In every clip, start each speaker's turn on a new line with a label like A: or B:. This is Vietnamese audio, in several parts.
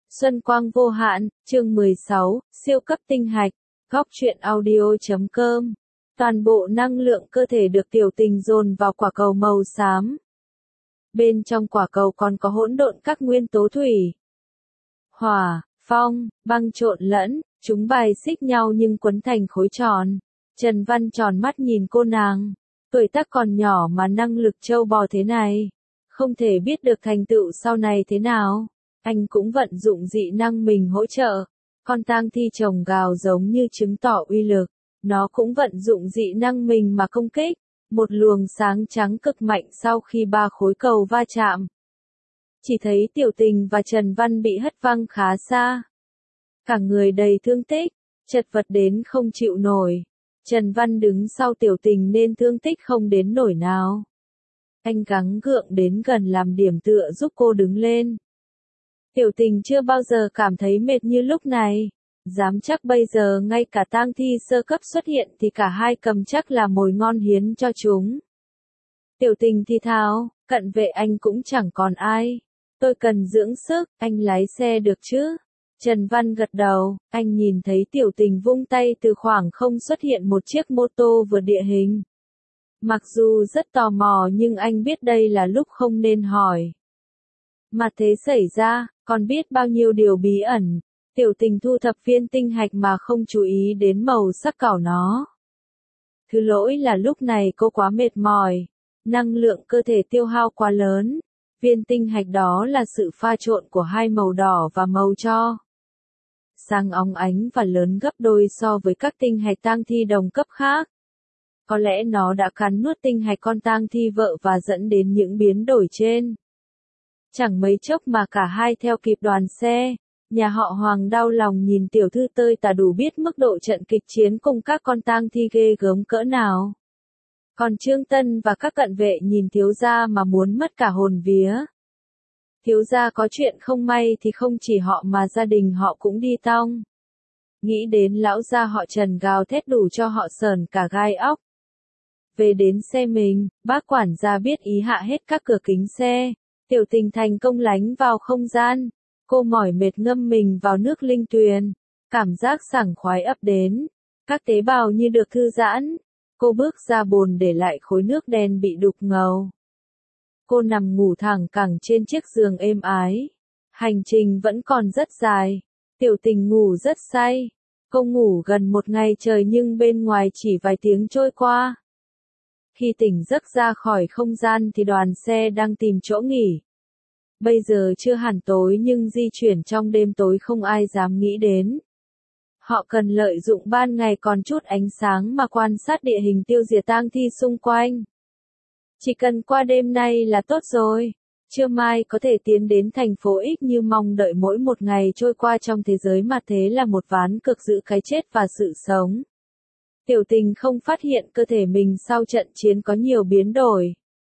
A: Xuân quang vô hạn, chương 16, siêu cấp tinh hạch, góc truyện audio.com. Toàn bộ năng lượng cơ thể được Tiểu Tình dồn vào quả cầu màu xám. Bên trong quả cầu còn có hỗn độn các nguyên tố thủy, hỏa, phong, băng trộn lẫn, chúng bài xích nhau nhưng quấn thành khối tròn. Trần Văn tròn mắt nhìn cô nàng, tuổi tác còn nhỏ mà năng lực trâu bò thế này, không thể biết được thành tựu sau này thế nào. Anh cũng vận dụng dị năng mình hỗ trợ. Con tang thi trồng gào giống như chứng tỏ uy lực. Nó cũng vận dụng dị năng mình mà công kích. Một luồng sáng trắng cực mạnh sau khi ba khối cầu va chạm. Chỉ thấy Tiểu Tình và Trần Văn bị hất văng khá xa. Cả người đầy thương tích, chật vật đến không chịu nổi. Trần Văn đứng sau Tiểu Tình nên thương tích không đến nổi nào. Anh gắng gượng đến gần làm điểm tựa giúp cô đứng lên. Tiểu Tình chưa bao giờ cảm thấy mệt như lúc này. Dám chắc bây giờ ngay cả tang thi sơ cấp xuất hiện thì cả hai cầm chắc là mồi ngon hiến cho chúng. Tiểu Tình thì thào, cận vệ anh cũng chẳng còn ai. Tôi cần dưỡng sức, anh lái xe được chứ? Trần Văn gật đầu, anh nhìn thấy Tiểu Tình vung tay từ khoảng không xuất hiện một chiếc mô tô vượt địa hình. Mặc dù rất tò mò nhưng anh biết đây là lúc không nên hỏi. Mà thế xảy ra, còn biết bao nhiêu điều bí ẩn. Tiểu Tình thu thập viên tinh hạch mà không chú ý đến màu sắc cỏ nó. Thứ lỗi là lúc này cô quá mệt mỏi. Năng lượng cơ thể tiêu hao quá lớn. Viên tinh hạch đó là sự pha trộn của hai màu đỏ và màu tro. Sáng óng ánh và lớn gấp đôi so với các tinh hạch tang thi đồng cấp khác. Có lẽ nó đã cắn nuốt tinh hạch con tang thi vợ và dẫn đến những biến đổi trên. Chẳng mấy chốc mà cả hai theo kịp đoàn xe. Nhà họ Hoàng đau lòng nhìn tiểu thư tơi tả đủ biết mức độ trận kịch chiến cùng các con tang thi ghê gớm cỡ nào. Còn Trương Tân và các cận vệ nhìn thiếu gia mà muốn mất cả hồn vía. Thiếu gia có chuyện không may thì không chỉ họ mà gia đình họ cũng đi tong. Nghĩ đến lão gia họ Trần gào thét đủ cho họ sởn cả gai óc. Về đến xe mình, bác quản gia biết ý hạ hết các cửa kính xe. Tiểu Tình thành công lánh vào không gian. Cô mỏi mệt ngâm mình vào nước linh tuyền. Cảm giác sảng khoái ập đến. Các tế bào như được thư giãn. Cô bước ra bồn để lại khối nước đen bị đục ngầu. Cô nằm ngủ thẳng cẳng trên chiếc giường êm ái. Hành trình vẫn còn rất dài. Tiểu Tình ngủ rất say. Cô ngủ gần một ngày trời nhưng bên ngoài chỉ vài tiếng trôi qua. Khi tỉnh giấc ra khỏi không gian thì đoàn xe đang tìm chỗ nghỉ. Bây giờ chưa hẳn tối nhưng di chuyển trong đêm tối không ai dám nghĩ đến. Họ cần lợi dụng ban ngày còn chút ánh sáng mà quan sát địa hình tiêu diệt tang thi xung quanh. Chỉ cần qua đêm nay là tốt rồi. Trưa mai có thể tiến đến thành phố X như mong đợi. Mỗi một ngày trôi qua trong thế giới mà thế là một ván cược giữa cái chết và sự sống. Tiểu Tình không phát hiện cơ thể mình sau trận chiến có nhiều biến đổi.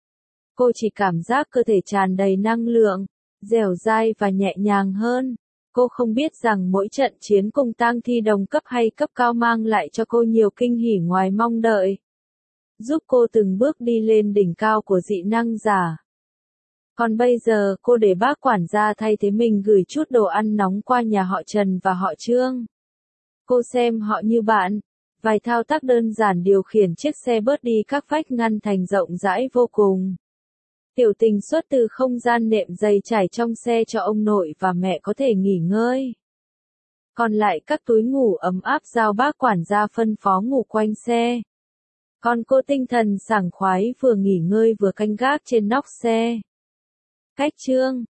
A: Cô chỉ cảm giác cơ thể tràn đầy năng lượng, dẻo dai và nhẹ nhàng hơn. Cô không biết rằng mỗi trận chiến cùng tang thi đồng cấp hay cấp cao mang lại cho cô nhiều kinh hỉ ngoài mong đợi. Giúp cô từng bước đi lên đỉnh cao của dị năng giả. Còn bây giờ cô để bác quản gia thay thế mình gửi chút đồ ăn nóng qua nhà họ Trần và họ Trương. Cô xem họ như bạn. Vài thao tác đơn giản điều khiển chiếc xe bớt đi các vách ngăn thành rộng rãi vô cùng. Tiểu Tình xuất từ không gian nệm dày trải trong xe cho ông nội và mẹ có thể nghỉ ngơi. Còn lại các túi ngủ ấm áp giao bác quản gia phân phó ngủ quanh xe. Còn cô tinh thần sảng khoái vừa nghỉ ngơi vừa canh gác trên nóc xe. Cách chương